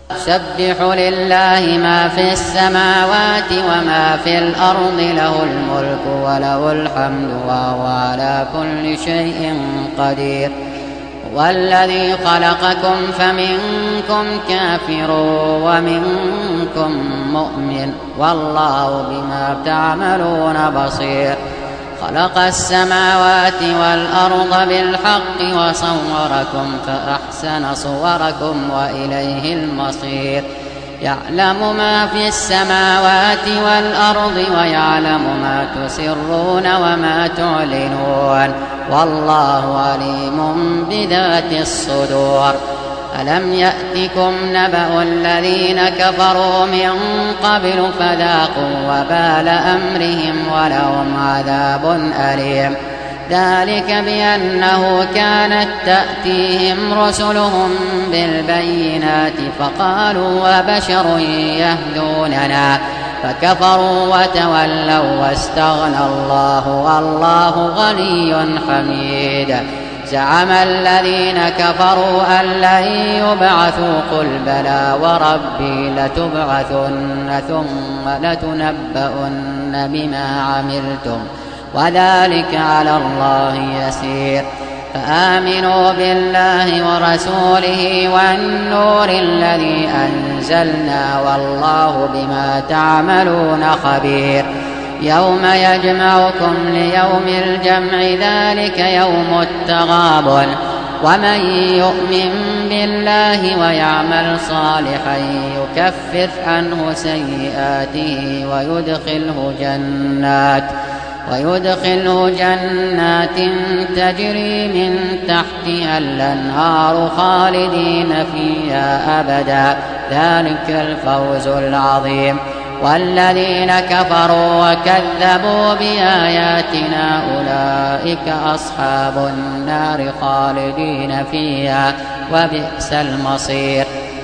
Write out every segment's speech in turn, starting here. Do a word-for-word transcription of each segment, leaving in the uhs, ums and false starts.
يسبح لله ما في السماوات وما في الأرض، له الملك وله الحمد وهو على كل شيء قدير. والذي خلقكم فمنكم كافر ومنكم مؤمن، والله بما تعملون بصير. خلق السماوات والأرض بالحق وصوركم فأحسن صوركم وإليه المصير. يعلم ما في السماوات والأرض ويعلم ما تسرون وما تعلنون، والله عليم بذات الصدور. ألم يأتكم نبأ الذين كفروا من قبل فذاقوا وبال أمرهم ولهم عذاب أليم. ذلك بأنه كانت تأتيهم رسلهم بالبينات فقالوا وبشر يهدوننا فكفروا وتولوا واستغنى الله والله غني حميد. زعم الذين كفروا أن لن يبعثوا قل بلى وربي لتبعثن ثم لتنبؤن بما عملتم وذلك على الله يسير. فآمنوا بالله ورسوله والنور الذي أنزلنا والله بما تعملون خبير. يوم يجمعكم ليوم الجمع ذلك يوم التغابن. ومن يؤمن بالله ويعمل صالحا يكفر عنه سيئاته ويدخله جنات ويدخله جنات تجري من تحتها الأنهار خالدين فيها أبدا، ذلك الفوز العظيم. والذين كفروا وكذبوا بآياتنا أولئك أصحاب النار خالدين فيها وبئس المصير.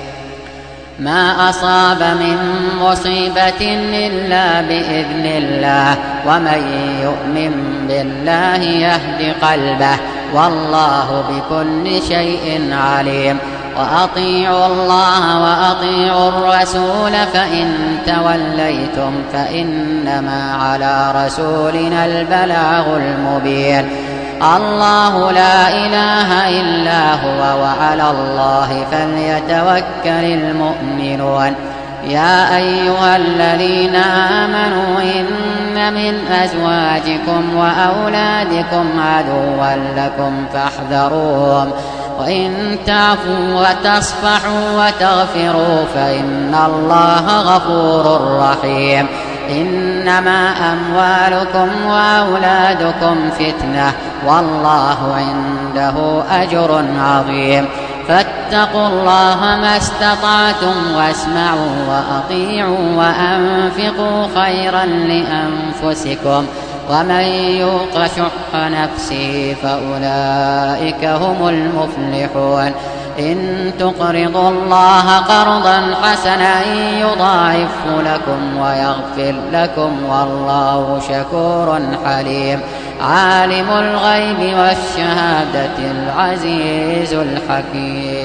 ما أصاب من مصيبة إلا بإذن الله، ومن يؤمن بالله يهد قلبه، والله بكل شيء عليم. وأطيعوا الله وأطيعوا الرسول فإن توليتم فإنما على رسولنا البلاغ المبين. الله لا إله إلا هو وعلى الله فليتوكل المؤمنون. يا أيها الذين آمنوا إن من أزواجكم وأولادكم عدوا لكم فاحذروهم، وإن تعفوا وتصفحوا وتغفروا فإن الله غفور رحيم. إنما أموالكم وأولادكم فتنة والله عنده أجر عظيم. فاتقوا الله ما استطعتم واسمعوا وأطيعوا وأنفقوا خيرا لأنفسكم، ومن يوق شح نفسه فأولئك هم المفلحون. إن تقرضوا الله قرضا حسنا يضاعفه لكم ويغفر لكم والله شكور حليم. عالم الغيب والشهادة العزيز الحكيم.